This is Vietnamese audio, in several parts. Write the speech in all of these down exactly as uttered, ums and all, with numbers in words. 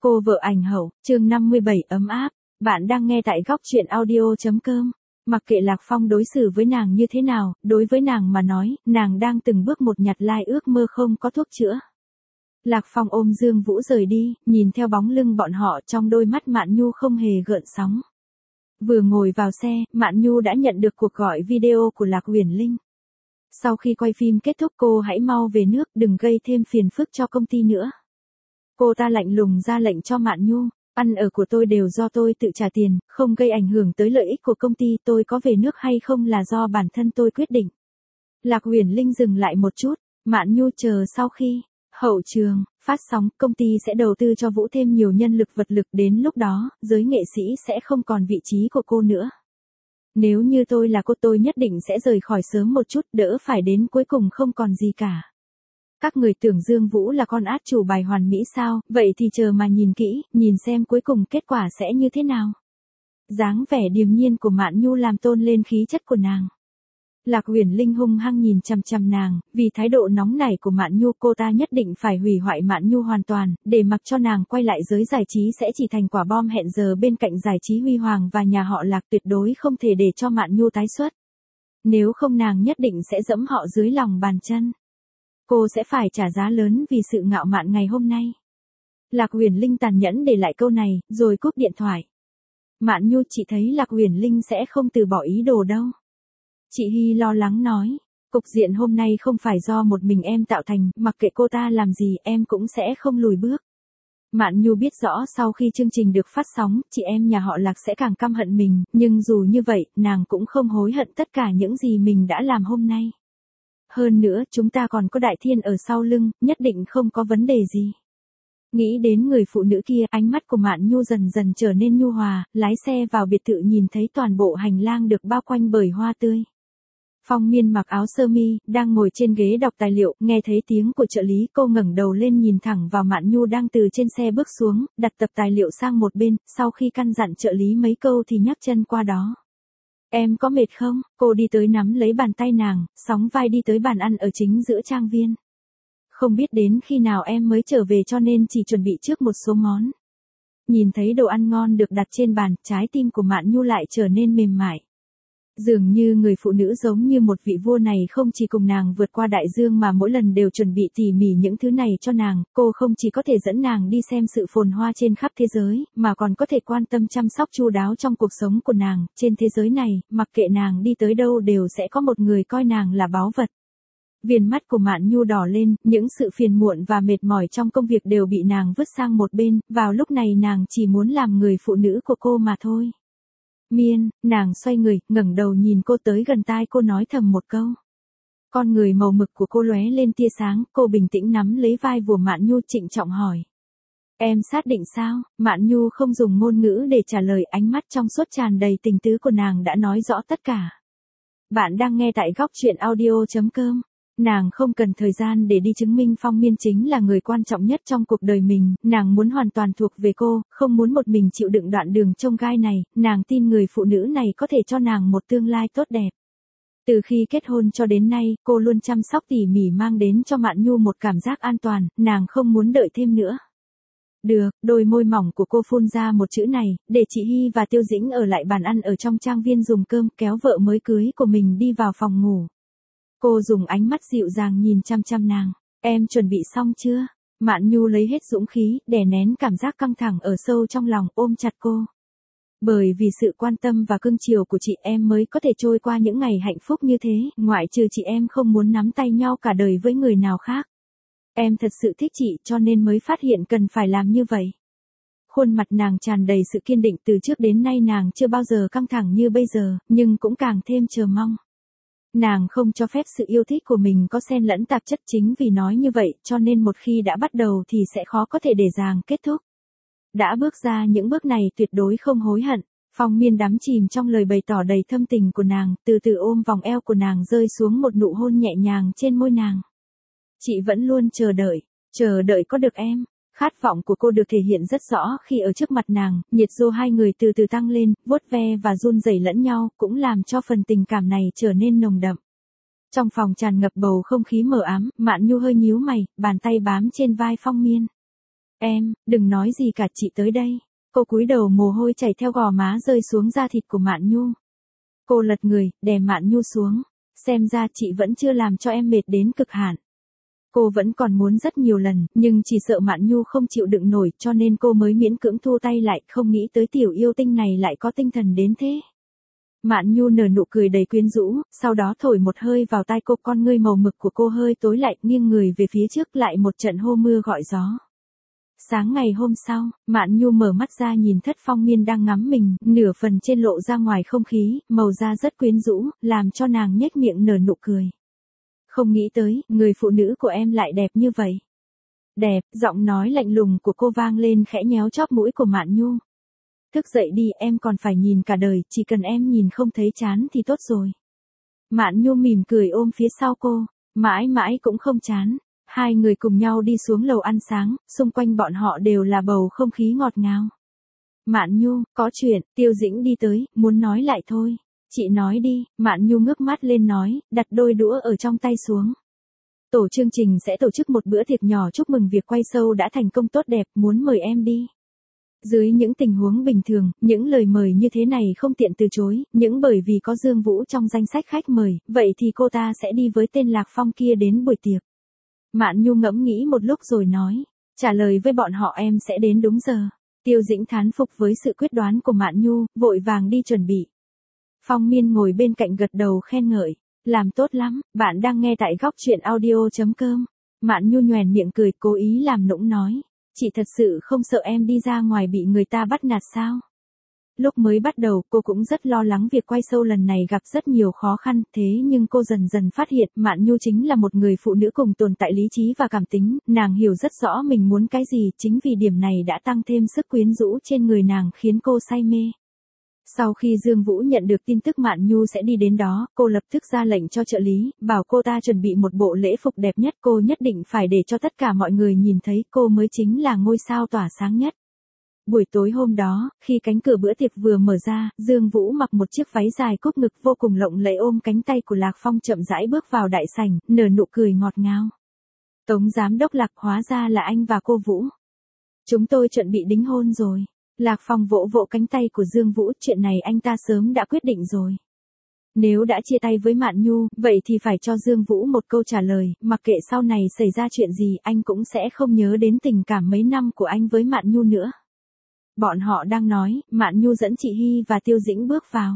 Cô vợ ảnh hậu, chương năm mươi bảy ấm áp. Bạn đang nghe tại góc truyện audio.com. Mặc kệ Lạc Phong đối xử với nàng như thế nào, đối với nàng mà nói, nàng đang từng bước một nhặt lai ước mơ không có thuốc chữa. Lạc Phong ôm Dương Vũ rời đi, nhìn theo bóng lưng bọn họ, trong đôi mắt Mạn Nhu không hề gợn sóng. Vừa ngồi vào xe, Mạn Nhu đã nhận được cuộc gọi video của Lạc Uyển Linh. Sau khi quay phim kết thúc cô hãy mau về nước, đừng gây thêm phiền phức cho công ty nữa. Cô ta lạnh lùng ra lệnh cho Mạn Nhu, ăn ở của tôi đều do tôi tự trả tiền, không gây ảnh hưởng tới lợi ích của công ty, tôi có về nước hay không là do bản thân tôi quyết định. Lạc Uyển Linh dừng lại một chút, Mạn Nhu chờ sau khi hậu trường phát sóng, công ty sẽ đầu tư cho Vũ thêm nhiều nhân lực vật lực, đến lúc đó, giới nghệ sĩ sẽ không còn vị trí của cô nữa. Nếu như tôi là cô, tôi nhất định sẽ rời khỏi sớm một chút, đỡ phải đến cuối cùng không còn gì cả. Các người tưởng Dương Vũ là con át chủ bài hoàn mỹ sao, vậy thì chờ mà nhìn kỹ, nhìn xem cuối cùng kết quả sẽ như thế nào. Dáng vẻ điềm nhiên của Mạn Nhu làm tôn lên khí chất của nàng. Lạc Uyển Linh hung hăng nhìn chằm chằm nàng, vì thái độ nóng nảy của Mạn Nhu cô ta nhất định phải hủy hoại Mạn Nhu hoàn toàn, để mặc cho nàng quay lại giới giải trí sẽ chỉ thành quả bom hẹn giờ bên cạnh giải trí huy hoàng và nhà họ Lạc, tuyệt đối không thể để cho Mạn Nhu tái xuất. Nếu không nàng nhất định sẽ dẫm họ dưới lòng bàn chân. Cô sẽ phải trả giá lớn vì sự ngạo mạn ngày hôm nay. Lạc Uyển Linh tàn nhẫn để lại câu này, rồi cúp điện thoại. Mạn Nhu, chị thấy Lạc Uyển Linh sẽ không từ bỏ ý đồ đâu. Chị Hy lo lắng nói, cục diện hôm nay không phải do một mình em tạo thành, mặc kệ cô ta làm gì em cũng sẽ không lùi bước. Mạn Nhu biết rõ sau khi chương trình được phát sóng, chị em nhà họ Lạc sẽ càng căm hận mình, nhưng dù như vậy, nàng cũng không hối hận tất cả những gì mình đã làm hôm nay. Hơn nữa, chúng ta còn có Đại Thiên ở sau lưng, nhất định không có vấn đề gì. Nghĩ đến người phụ nữ kia, ánh mắt của Mạn Nhu dần dần trở nên nhu hòa, lái xe vào biệt thự nhìn thấy toàn bộ hành lang được bao quanh bởi hoa tươi. Phong Miên mặc áo sơ mi, đang ngồi trên ghế đọc tài liệu, nghe thấy tiếng của trợ lý, cô ngẩng đầu lên nhìn thẳng vào Mạn Nhu đang từ trên xe bước xuống, đặt tập tài liệu sang một bên, sau khi căn dặn trợ lý mấy câu thì nhấc chân qua đó. Em có mệt không? Cô đi tới nắm lấy bàn tay nàng, sóng vai đi tới bàn ăn ở chính giữa trang viên. Không biết đến khi nào em mới trở về cho nên chỉ chuẩn bị trước một số món. Nhìn thấy đồ ăn ngon được đặt trên bàn, trái tim của Mạn Nhu lại trở nên mềm mại. Dường như người phụ nữ giống như một vị vua này không chỉ cùng nàng vượt qua đại dương mà mỗi lần đều chuẩn bị tỉ mỉ những thứ này cho nàng, cô không chỉ có thể dẫn nàng đi xem sự phồn hoa trên khắp thế giới, mà còn có thể quan tâm chăm sóc chu đáo trong cuộc sống của nàng, trên thế giới này, mặc kệ nàng đi tới đâu đều sẽ có một người coi nàng là báu vật. Viền mắt của Mạn Nhu đỏ lên, những sự phiền muộn và mệt mỏi trong công việc đều bị nàng vứt sang một bên, vào lúc này nàng chỉ muốn làm người phụ nữ của cô mà thôi. Miên, nàng xoay người, ngẩng đầu nhìn cô tới gần tai cô nói thầm một câu. Con người màu mực của cô lóe lên tia sáng, cô bình tĩnh nắm lấy vai của Mạn Nhu trịnh trọng hỏi. Em xác định sao? Mạn Nhu không dùng ngôn ngữ để trả lời, ánh mắt trong suốt tràn đầy tình tứ của nàng đã nói rõ tất cả. Bạn đang nghe tại góc truyện audio.com. Nàng không cần thời gian để đi chứng minh Phong Miên chính là người quan trọng nhất trong cuộc đời mình, nàng muốn hoàn toàn thuộc về cô, không muốn một mình chịu đựng đoạn đường chông gai này, nàng tin người phụ nữ này có thể cho nàng một tương lai tốt đẹp. Từ khi kết hôn cho đến nay, cô luôn chăm sóc tỉ mỉ mang đến cho Mạn Nhu một cảm giác an toàn, nàng không muốn đợi thêm nữa. Được, đôi môi mỏng của cô phun ra một chữ này, để chị Hy và Tiêu Dĩnh ở lại bàn ăn ở trong trang viên dùng cơm, kéo vợ mới cưới của mình đi vào phòng ngủ. Cô dùng ánh mắt dịu dàng nhìn chăm chăm nàng. Em chuẩn bị xong chưa? Mạn Nhu lấy hết dũng khí, đè nén cảm giác căng thẳng ở sâu trong lòng, ôm chặt cô. Bởi vì sự quan tâm và cưng chiều của chị em mới có thể trôi qua những ngày hạnh phúc như thế, ngoại trừ chị em không muốn nắm tay nhau cả đời với người nào khác. Em thật sự thích chị cho nên mới phát hiện cần phải làm như vậy. Khuôn mặt nàng tràn đầy sự kiên định, từ trước đến nay nàng chưa bao giờ căng thẳng như bây giờ, nhưng cũng càng thêm chờ mong. Nàng không cho phép sự yêu thích của mình có xen lẫn tạp chất, chính vì nói như vậy, cho nên một khi đã bắt đầu thì sẽ khó có thể để dàng kết thúc. Đã bước ra những bước này tuyệt đối không hối hận. Phong Miên đắm chìm trong lời bày tỏ đầy thâm tình của nàng, từ từ ôm vòng eo của nàng rơi xuống một nụ hôn nhẹ nhàng trên môi nàng. Chị vẫn luôn chờ đợi, chờ đợi có được em. Khát vọng của cô được thể hiện rất rõ khi ở trước mặt nàng, nhiệt độ hai người từ từ tăng lên, vuốt ve và run rẩy lẫn nhau, cũng làm cho phần tình cảm này trở nên nồng đậm. Trong phòng tràn ngập bầu không khí mờ ám, Mạn Nhu hơi nhíu mày, bàn tay bám trên vai Phong Miên. Em, đừng nói gì cả, chị tới đây. Cô cúi đầu, mồ hôi chảy theo gò má rơi xuống da thịt của Mạn Nhu. Cô lật người, đè Mạn Nhu xuống. Xem ra chị vẫn chưa làm cho em mệt đến cực hạn. Cô vẫn còn muốn rất nhiều lần, nhưng chỉ sợ Mạn Nhu không chịu đựng nổi, cho nên cô mới miễn cưỡng thu tay lại, không nghĩ tới tiểu yêu tinh này lại có tinh thần đến thế. Mạn Nhu nở nụ cười đầy quyến rũ, sau đó thổi một hơi vào tai cô, con ngươi màu mực của cô hơi tối lại, nghiêng người về phía trước, lại một trận hô mưa gọi gió. Sáng ngày hôm sau, Mạn Nhu mở mắt ra nhìn Thất Phong Miên đang ngắm mình, nửa phần trên lộ ra ngoài không khí, màu da rất quyến rũ, làm cho nàng nhếch miệng nở nụ cười. Không nghĩ tới, người phụ nữ của em lại đẹp như vậy. Đẹp, giọng nói lạnh lùng của cô vang lên khẽ nhéo chóp mũi của Mạn Nhu. Thức dậy đi, em còn phải nhìn cả đời, chỉ cần em nhìn không thấy chán thì tốt rồi. Mạn Nhu mỉm cười ôm phía sau cô, mãi mãi cũng không chán. Hai người cùng nhau đi xuống lầu ăn sáng, xung quanh bọn họ đều là bầu không khí ngọt ngào. Mạn Nhu, có chuyện, Tiêu Dĩnh đi tới, muốn nói lại thôi. Chị nói đi, Mạn Nhu ngước mắt lên nói, đặt đôi đũa ở trong tay xuống. Tổ chương trình sẽ tổ chức một bữa tiệc nhỏ chúc mừng việc quay show đã thành công tốt đẹp, muốn mời em đi. Dưới những tình huống bình thường, những lời mời như thế này không tiện từ chối, những bởi vì có Dương Vũ trong danh sách khách mời, vậy thì cô ta sẽ đi với tên Lạc Phong kia đến buổi tiệc. Mạn Nhu ngẫm nghĩ một lúc rồi nói, trả lời với bọn họ em sẽ đến đúng giờ. Tiêu Dĩnh thán phục với sự quyết đoán của Mạn Nhu, vội vàng đi chuẩn bị. Phong Miên ngồi bên cạnh gật đầu khen ngợi, làm tốt lắm, bạn đang nghe tại góc truyện audio chấm com. Mạn Nhu nhoẻn miệng cười, cố ý làm nũng nói, chị thật sự không sợ em đi ra ngoài bị người ta bắt nạt sao? Lúc mới bắt đầu, cô cũng rất lo lắng việc quay show lần này gặp rất nhiều khó khăn, thế nhưng cô dần dần phát hiện Mạn Nhu chính là một người phụ nữ cùng tồn tại lý trí và cảm tính, nàng hiểu rất rõ mình muốn cái gì, chính vì điểm này đã tăng thêm sức quyến rũ trên người nàng khiến cô say mê. Sau khi Dương Vũ nhận được tin tức Mạn Nhu sẽ đi đến đó, cô lập tức ra lệnh cho trợ lý, bảo cô ta chuẩn bị một bộ lễ phục đẹp nhất, cô nhất định phải để cho tất cả mọi người nhìn thấy cô mới chính là ngôi sao tỏa sáng nhất. Buổi tối hôm đó, khi cánh cửa bữa tiệc vừa mở ra, Dương Vũ mặc một chiếc váy dài cúp ngực vô cùng lộng lẫy ôm cánh tay của Lạc Phong chậm rãi bước vào đại sảnh, nở nụ cười ngọt ngào. Tống giám đốc Lạc, hóa ra là anh và cô Vũ. Chúng tôi chuẩn bị đính hôn rồi. Lạc Phong vỗ vỗ cánh tay của Dương Vũ, chuyện này anh ta sớm đã quyết định rồi. Nếu đã chia tay với Mạn Nhu, vậy thì phải cho Dương Vũ một câu trả lời, mặc kệ sau này xảy ra chuyện gì anh cũng sẽ không nhớ đến tình cảm mấy năm của anh với Mạn Nhu nữa. Bọn họ đang nói, Mạn Nhu dẫn chị Hy và Tiêu Dĩnh bước vào.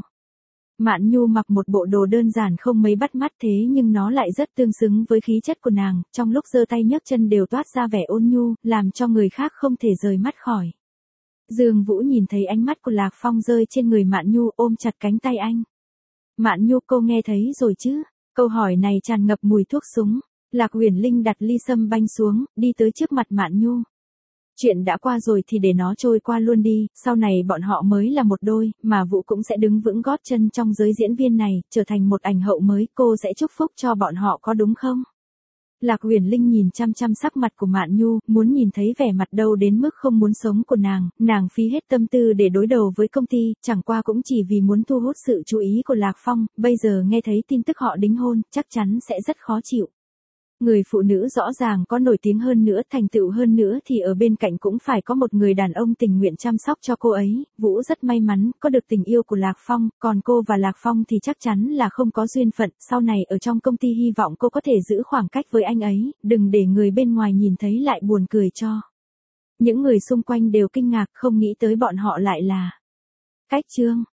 Mạn Nhu mặc một bộ đồ đơn giản không mấy bắt mắt thế nhưng nó lại rất tương xứng với khí chất của nàng, trong lúc giơ tay nhấc chân đều toát ra vẻ ôn nhu, làm cho người khác không thể rời mắt khỏi. Dương Vũ nhìn thấy ánh mắt của Lạc Phong rơi trên người Mạn Nhu, ôm chặt cánh tay anh. Mạn Nhu, cô nghe thấy rồi chứ? Câu hỏi này tràn ngập mùi thuốc súng. Lạc Huyền Linh đặt ly sâm banh xuống, đi tới trước mặt Mạn Nhu. Chuyện đã qua rồi thì để nó trôi qua luôn đi, sau này bọn họ mới là một đôi, mà Vũ cũng sẽ đứng vững gót chân trong giới diễn viên này, trở thành một ảnh hậu mới, cô sẽ chúc phúc cho bọn họ có đúng không? Lạc Huyền Linh nhìn chăm chăm sắc mặt của Mạn Nhu, muốn nhìn thấy vẻ mặt đâu đến mức không muốn sống của nàng, nàng phí hết tâm tư để đối đầu với công ty, chẳng qua cũng chỉ vì muốn thu hút sự chú ý của Lạc Phong, bây giờ nghe thấy tin tức họ đính hôn, chắc chắn sẽ rất khó chịu. Người phụ nữ rõ ràng có nổi tiếng hơn nữa, thành tựu hơn nữa thì ở bên cạnh cũng phải có một người đàn ông tình nguyện chăm sóc cho cô ấy, Vũ rất may mắn, có được tình yêu của Lạc Phong, còn cô và Lạc Phong thì chắc chắn là không có duyên phận, sau này ở trong công ty hy vọng cô có thể giữ khoảng cách với anh ấy, đừng để người bên ngoài nhìn thấy lại buồn cười cho. Những người xung quanh đều kinh ngạc không nghĩ tới bọn họ lại là cách Trương.